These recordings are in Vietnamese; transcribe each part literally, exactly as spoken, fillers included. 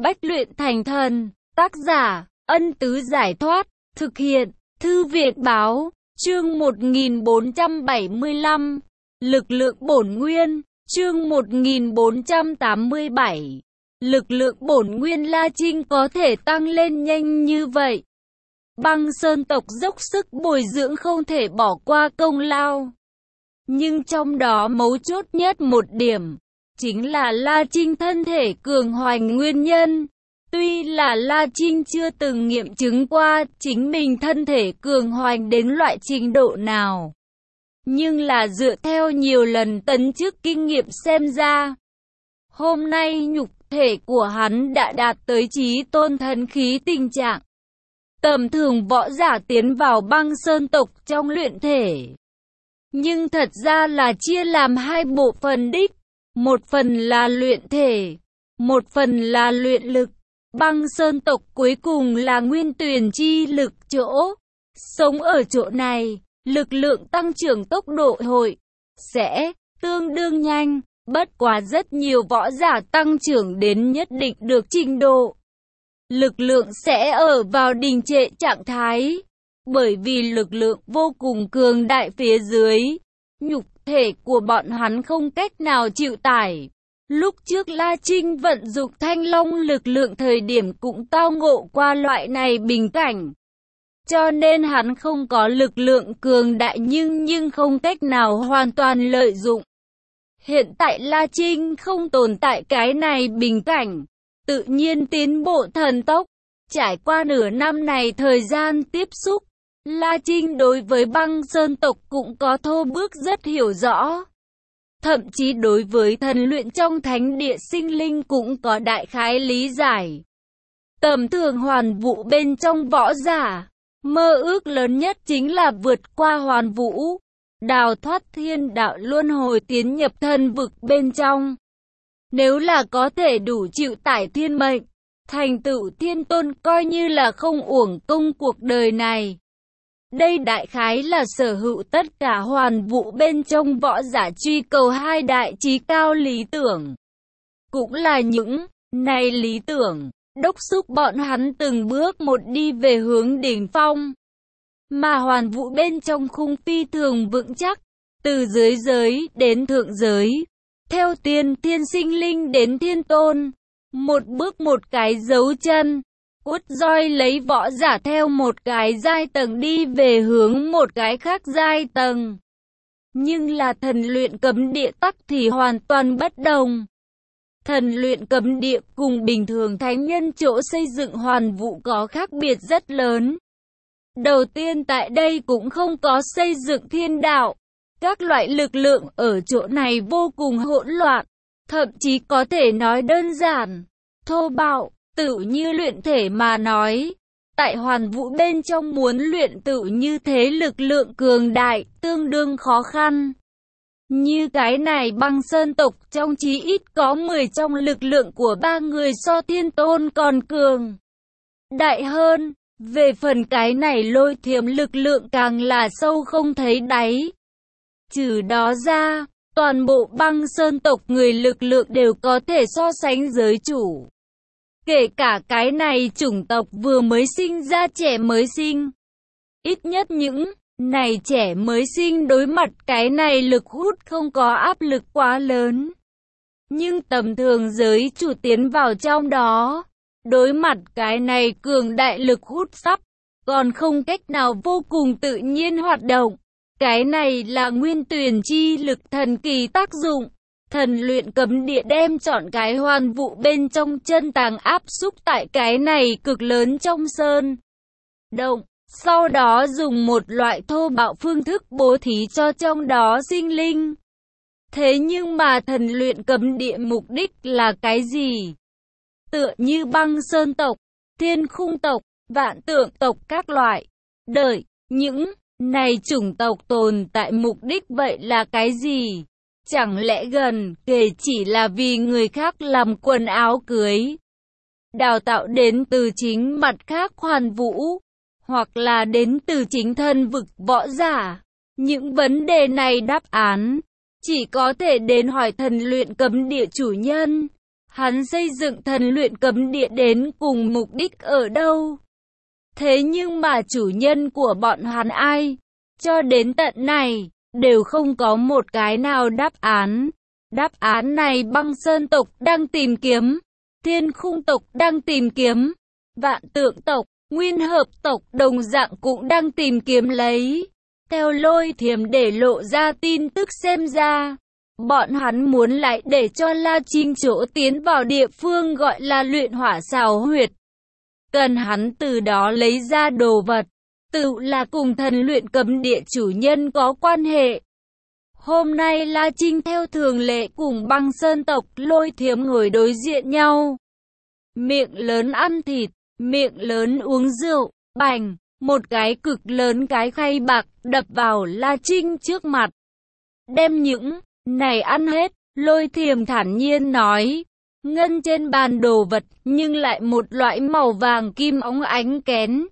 Bách luyện thành thần. Tác giả, Ân Tứ Giải Thoát. Thực hiện, Thư viện Báo. Chương một nghìn bốn trăm bảy mươi lăm. Lực lượng bổn nguyên. Chương một nghìn bốn trăm tám mươi bảy. Lực lượng bổn nguyên La Trinh có thể tăng lên nhanh như vậy. Băng Sơn tộc dốc sức bồi dưỡng không thể bỏ qua công lao. Nhưng trong đó mấu chốt nhất một điểm, chính là La Trinh thân thể cường hoành nguyên nhân. Tuy là La Trinh chưa từng nghiệm chứng qua chính mình thân thể cường hoành đến loại trình độ nào, nhưng là dựa theo nhiều lần tấn chức kinh nghiệm xem ra, hôm nay nhục thể của hắn đã đạt tới chí tôn thần khí tình trạng. Tầm thường võ giả tiến vào Băng Sơn tộc trong luyện thể, nhưng thật ra là chia làm hai bộ phận đích. Một phần là luyện thể, một phần là luyện lực. Băng Sơn tộc cuối cùng là nguyên tuyển chi lực chỗ. Sống ở chỗ này, lực lượng tăng trưởng tốc độ hội sẽ tương đương nhanh. Bất quá rất nhiều võ giả tăng trưởng đến nhất định được trình độ, lực lượng sẽ ở vào đình trệ trạng thái. Bởi vì lực lượng vô cùng cường đại phía dưới, nhục thể của bọn hắn không cách nào chịu tải. Lúc trước La Trinh vận dụng Thanh Long lực lượng thời điểm cũng tao ngộ qua loại này bình cảnh. Cho nên hắn không có lực lượng cường đại nhưng nhưng không cách nào hoàn toàn lợi dụng. Hiện tại La Trinh không tồn tại cái này bình cảnh, tự nhiên tiến bộ thần tốc. Trải qua nửa năm này thời gian tiếp xúc, La Trinh đối với Băng Sơn tộc cũng có thô bước rất hiểu rõ. Thậm chí đối với thần luyện trong thánh địa sinh linh cũng có đại khái lý giải. Tầm thường hoàn vũ bên trong võ giả, mơ ước lớn nhất chính là vượt qua hoàn vũ, đào thoát thiên đạo luân hồi tiến nhập thần vực bên trong. Nếu là có thể đủ chịu tải thiên mệnh, thành tựu thiên tôn coi như là không uổng công cuộc đời này. Đây đại khái là sở hữu tất cả hoàn vũ bên trong võ giả truy cầu hai đại chí cao lý tưởng. Cũng là những này lý tưởng đốc thúc bọn hắn từng bước một đi về hướng đỉnh phong. Mà hoàn vũ bên trong khung phi thường vững chắc, từ dưới giới đến thượng giới, theo tiên thiên sinh linh đến thiên tôn, một bước một cái dấu chân. Quất roi lấy võ giả theo một cái giai tầng đi về hướng một cái khác giai tầng. Nhưng là thần luyện cấm địa tắc thì hoàn toàn bất đồng. Thần luyện cấm địa cùng bình thường thánh nhân chỗ xây dựng hoàn vũ có khác biệt rất lớn. Đầu tiên tại đây cũng không có xây dựng thiên đạo. Các loại lực lượng ở chỗ này vô cùng hỗn loạn, thậm chí có thể nói đơn giản, thô bạo. Tự như luyện thể mà nói, tại hoàn vũ bên trong muốn luyện tự như thế lực lượng cường đại, tương đương khó khăn. Như cái này Băng Sơn tộc trong chí ít có mười trong lực lượng của ba người so thiên tôn còn cường đại hơn. Về phần cái này lôi thiểm lực lượng càng là sâu không thấy đáy. Trừ đó ra, toàn bộ Băng Sơn tộc người lực lượng đều có thể so sánh giới chủ. Kể cả cái này chủng tộc vừa mới sinh ra trẻ mới sinh. Ít nhất những này trẻ mới sinh đối mặt cái này lực hút không có áp lực quá lớn. Nhưng tầm thường giới chủ tiến vào trong đó, đối mặt cái này cường đại lực hút sắp, còn không cách nào vô cùng tự nhiên hoạt động. Cái này là nguyên tuyển chi lực thần kỳ tác dụng. Thần luyện cấm địa đem chọn cái hoàn vũ bên trong chân tàng áp xúc tại cái này cực lớn trong sơn động. Sau đó dùng một loại thô bạo phương thức bố thí cho trong đó sinh linh. Thế nhưng mà thần luyện cấm địa mục đích là cái gì? Tựa như Băng Sơn tộc, Thiên Khung tộc, Vạn Tượng tộc các loại. Đợi, những này chủng tộc tồn tại mục đích vậy là cái gì? Chẳng lẽ gần kể chỉ là vì người khác làm quần áo cưới, đào tạo đến từ chính mặt khác hoàn vũ, hoặc là đến từ chính thân vực võ giả? Những vấn đề này đáp án chỉ có thể đến hỏi thần luyện cấm địa chủ nhân. hắn xây dựng thần luyện cấm địa đến cùng mục đích ở đâu? Thế nhưng mà chủ nhân của bọn hắn ai? Cho đến tận này, đều không có một cái nào đáp án. Đáp án này Băng Sơn tộc đang tìm kiếm, Thiên Khung tộc đang tìm kiếm, Vạn Tượng tộc, Nguyên Hợp tộc đồng dạng cũng đang tìm kiếm lấy. Theo Lôi Thiểm để lộ ra tin tức xem ra, bọn hắn muốn lại để cho La Trinh chỗ tiến vào địa phương gọi là luyện hỏa xào huyệt. Cần hắn từ đó lấy ra đồ vật, tự là cùng thần luyện cấm địa chủ nhân có quan hệ. Hôm nay La Trinh theo thường lệ cùng Băng Sơn tộc Lôi Thiểm ngồi đối diện nhau. Miệng lớn ăn thịt, miệng lớn uống rượu, bành, một cái cực lớn cái khay bạc đập vào La Trinh trước mặt. Đem những này ăn hết, Lôi Thiểm thản nhiên nói. Ngân trên bàn đồ vật nhưng lại một loại màu vàng kim óng ánh kén.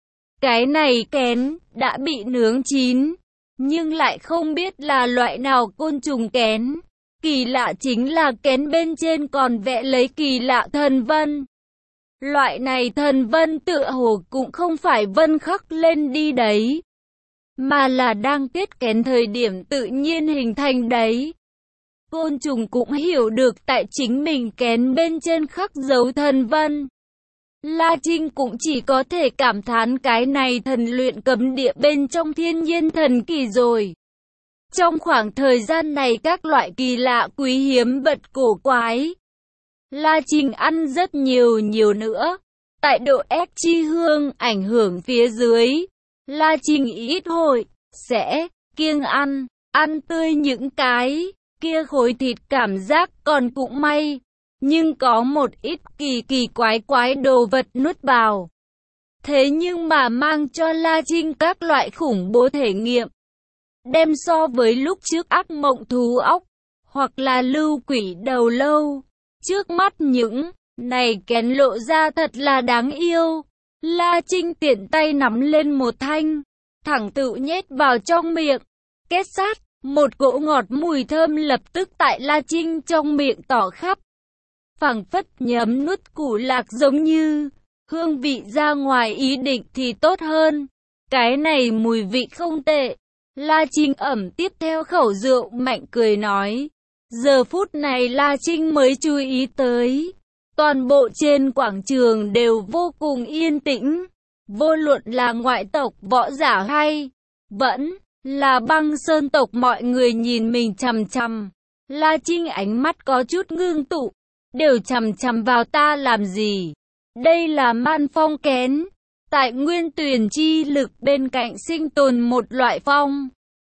Cái này kén đã bị nướng chín, nhưng lại không biết là loại nào côn trùng kén. Kỳ lạ chính là kén bên trên còn vẽ lấy kỳ lạ thần vân. Loại này thần vân tựa hồ cũng không phải vân khắc lên đi đấy, mà là đang tiết kén thời điểm tự nhiên hình thành đấy. Côn trùng cũng hiểu được tại chính mình kén bên trên khắc dấu thần vân. La Trinh cũng chỉ có thể cảm thán cái này thần luyện cấm địa bên trong thiên nhiên thần kỳ rồi. Trong khoảng thời gian này các loại kỳ lạ quý hiếm vật cổ quái, La Trinh ăn rất nhiều nhiều nữa. Tại độ ép chi hương ảnh hưởng phía dưới, La Trinh ít hội sẽ kiêng ăn, ăn tươi những cái kia khối thịt cảm giác còn cũng may, nhưng có một ít kỳ kỳ quái quái đồ vật nuốt vào. Thế nhưng mà mang cho La Trinh các loại khủng bố thể nghiệm. Đem so với lúc trước ác mộng thú ốc, hoặc là lưu quỷ đầu lâu, trước mắt những này kén lộ ra thật là đáng yêu. La Trinh tiện tay nắm lên một thanh, thẳng tự nhét vào trong miệng, kết sát. Một cỗ ngọt mùi thơm lập tức tại La Trinh trong miệng tỏ khắp. Phảng phất nhấm nuốt củ lạc giống như, hương vị ra ngoài ý định thì tốt hơn. Cái này mùi vị không tệ. La Trinh ẩm tiếp theo khẩu rượu mạnh cười nói. Giờ phút này La Trinh mới chú ý tới. Toàn bộ trên quảng trường đều vô cùng yên tĩnh. Vô luận là ngoại tộc võ giả hay vẫn là Băng Sơn tộc, mọi người nhìn mình chằm chằm. La Trinh ánh mắt có chút ngưng tụ, đều chằm chằm vào ta làm gì? Đây là man phong kén, tại nguyên tuyền chi lực bên cạnh sinh tồn một loại phong,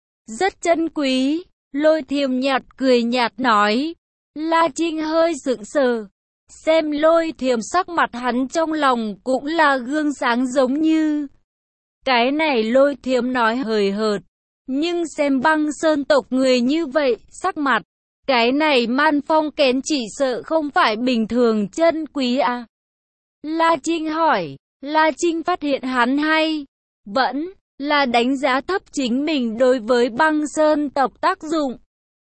rất chân quý. Lôi Thiểm nhạt cười nhạt nói. La Trinh hơi sững sờ, xem Lôi Thiểm sắc mặt hắn trong lòng cũng là gương sáng giống như. Cái này Lôi Thiểm nói hời hợt, nhưng xem Băng Sơn tộc người như vậy, sắc mặt, cái này man phong kén chỉ sợ không phải bình thường chân quý à? La Trinh hỏi. La Trinh phát hiện hắn hay vẫn là đánh giá thấp chính mình đối với Băng Sơn tộc tác dụng.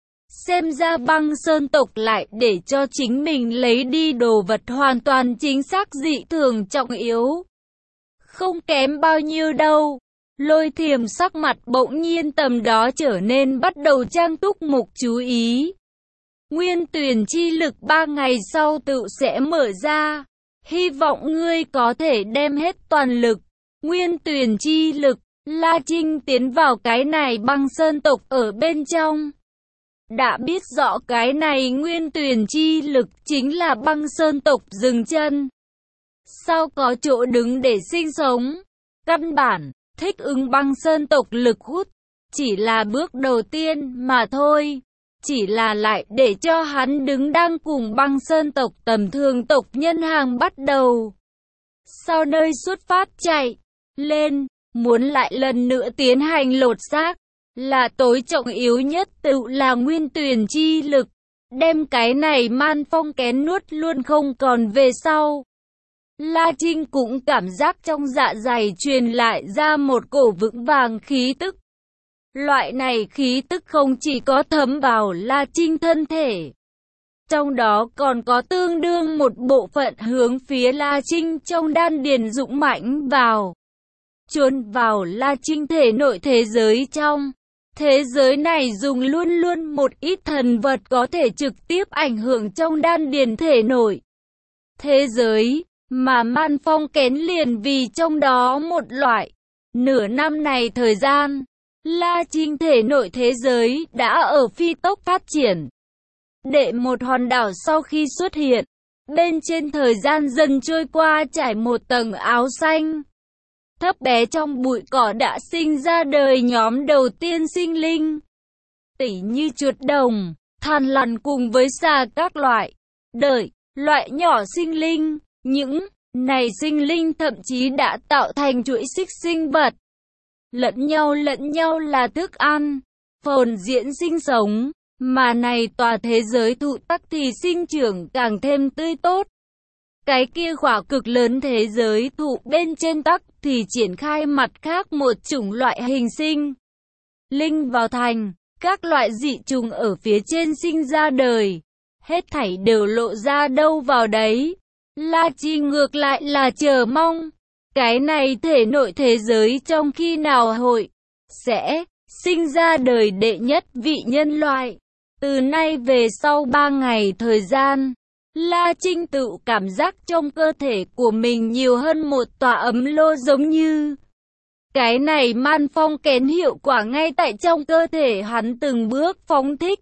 Xem ra Băng Sơn tộc lại để cho chính mình lấy đi đồ vật hoàn toàn chính xác dị thường trọng yếu. Không kém bao nhiêu đâu. Lôi Thiểm sắc mặt bỗng nhiên tầm đó trở nên bắt đầu trang túc mục chú ý. Nguyên tuyển chi lực ba ngày sau tự sẽ mở ra. Hy vọng ngươi có thể đem hết toàn lực. Nguyên tuyển chi lực, La Trinh tiến vào cái này Băng Sơn tộc ở bên trong. Đã biết rõ cái này nguyên tuyển chi lực chính là Băng Sơn tộc dừng chân. Sao có chỗ đứng để sinh sống? Căn bản thích ứng Băng Sơn tộc lực hút chỉ là bước đầu tiên mà thôi. Chỉ là lại để cho hắn đứng đang cùng Băng Sơn tộc tầm thường tộc nhân hàng bắt đầu. Sau nơi xuất phát chạy lên, muốn lại lần nữa tiến hành lột xác, là tối trọng yếu nhất tự là nguyên tuyển chi lực. Đem cái này man phong kén nuốt luôn không còn về sau. La Trinh cũng cảm giác trong dạ dày truyền lại ra một cổ vững vàng khí tức. Loại này khí tức không chỉ có thấm vào La Trinh thân thể, Trong đó còn có tương đương một bộ phận hướng phía La Trinh trong đan điền dũng mãnh vào, chuồn vào La Trinh thể nội thế giới trong. Thế giới này dùng luôn luôn một ít thần vật có thể trực tiếp ảnh hưởng trong đan điền thể nội. Thế giới mà Man Phong kén liền vì trong đó một loại. Nửa năm này thời gian, La Trinh thể nội thế giới đã ở phi tốc phát triển. Đệ một hòn đảo sau khi xuất hiện, bên trên thời gian dần trôi qua trải một tầng áo xanh. Thấp bé trong bụi cỏ đã sinh ra đời nhóm đầu tiên sinh linh. Tỉ như chuột đồng, thằn lằn cùng với xà các loại. Đời, loại nhỏ sinh linh, những này sinh linh thậm chí đã tạo thành chuỗi xích sinh vật. Lẫn nhau lẫn nhau là thức ăn, phồn diễn sinh sống, mà này tòa thế giới thụ tắc thì sinh trưởng càng thêm tươi tốt. Cái kia khỏa cực lớn thế giới thụ bên trên tắc thì triển khai mặt khác một chủng loại hình sinh. Linh vào thành, các loại dị trùng ở phía trên sinh ra đời. Hết thảy đều lộ ra đâu vào đấy. La Chi ngược lại là chờ mong. Cái này thể nội thế giới trong khi nào hội sẽ sinh ra đời đệ nhất vị nhân loại. Từ nay về sau ba ngày thời gian, La Trinh tự cảm giác trong cơ thể của mình nhiều hơn một tòa ấm lô giống như. Cái này Man Phong kén hiệu quả ngay tại trong cơ thể hắn từng bước phóng thích.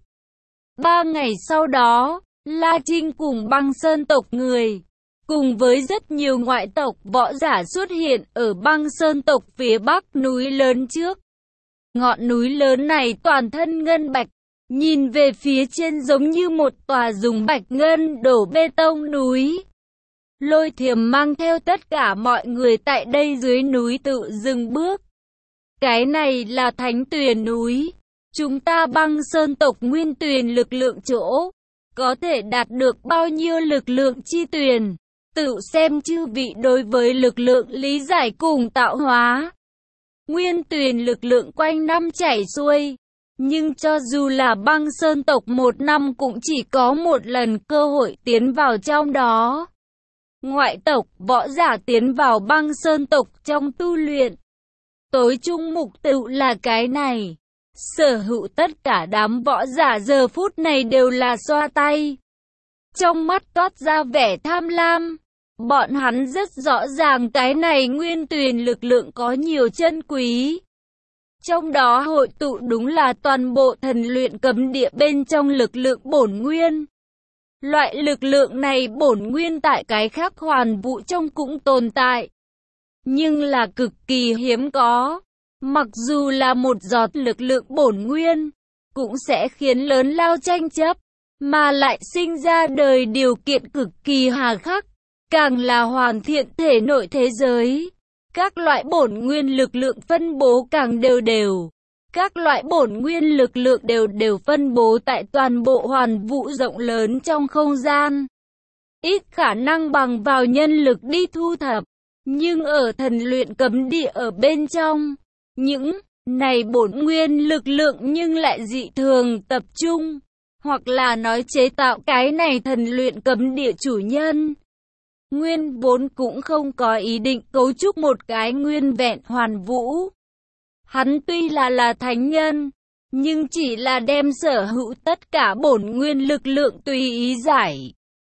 Ba ngày sau đó, La Trinh cùng Băng Sơn tộc người, cùng với rất nhiều ngoại tộc võ giả xuất hiện ở Băng Sơn tộc phía bắc núi lớn trước. Ngọn núi lớn này toàn thân ngân bạch, nhìn về phía trên giống như một tòa dùng bạch ngân đổ bê tông núi. Lôi Thiềm mang theo tất cả mọi người tại đây dưới núi tự dừng bước. Cái này là Thánh Tuyền núi. Chúng ta Băng Sơn tộc nguyên tuyền lực lượng chỗ, có thể đạt được bao nhiêu lực lượng chi tuyền, tự xem chư vị đối với lực lượng lý giải cùng tạo hóa. Nguyên tuyền lực lượng quanh năm chảy xuôi, nhưng cho dù là Băng Sơn tộc một năm cũng chỉ có một lần cơ hội tiến vào trong đó. Ngoại tộc võ giả tiến vào Băng Sơn tộc trong tu luyện, tối trung mục tiêu là cái này. Sở hữu tất cả đám võ giả giờ phút này đều là xoa tay, trong mắt toát ra vẻ tham lam. Bọn hắn rất rõ ràng cái này nguyên tuyền lực lượng có nhiều chân quý. Trong đó hội tụ đúng là toàn bộ thần luyện cấm địa bên trong lực lượng bổn nguyên. Loại lực lượng này bổn nguyên tại cái khác hoàn vũ trong cũng tồn tại, nhưng là cực kỳ hiếm có. Mặc dù là một giọt lực lượng bổn nguyên, cũng sẽ khiến lớn lao tranh chấp, mà lại sinh ra đời điều kiện cực kỳ hà khắc, càng là hoàn thiện thể nội thế giới. Các loại bổn nguyên lực lượng phân bố càng đều đều. Các loại bổn nguyên lực lượng đều đều phân bố tại toàn bộ hoàn vũ rộng lớn trong không gian. Ít khả năng bằng vào nhân lực đi thu thập, nhưng ở thần luyện cấm địa ở bên trong, những này bổn nguyên lực lượng nhưng lại dị thường tập trung, hoặc là nói chế tạo cái này thần luyện cấm địa chủ nhân. Nguyên vốn cũng không có ý định cấu trúc một cái nguyên vẹn hoàn vũ. Hắn tuy là là thánh nhân, nhưng chỉ là đem sở hữu tất cả bổn nguyên lực lượng tùy ý giải.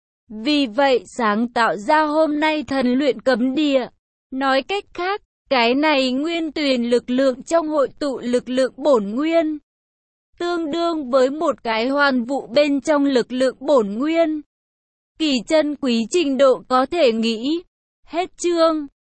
Vì vậy sáng tạo ra hôm nay thần luyện cấm địa. Nói cách khác, cái này nguyên tuyền lực lượng trong hội tụ lực lượng bổn nguyên, tương đương với một cái hoàn vũ bên trong lực lượng bổn nguyên. Kỳ chân quý trình độ có thể nghĩ. Hết chương.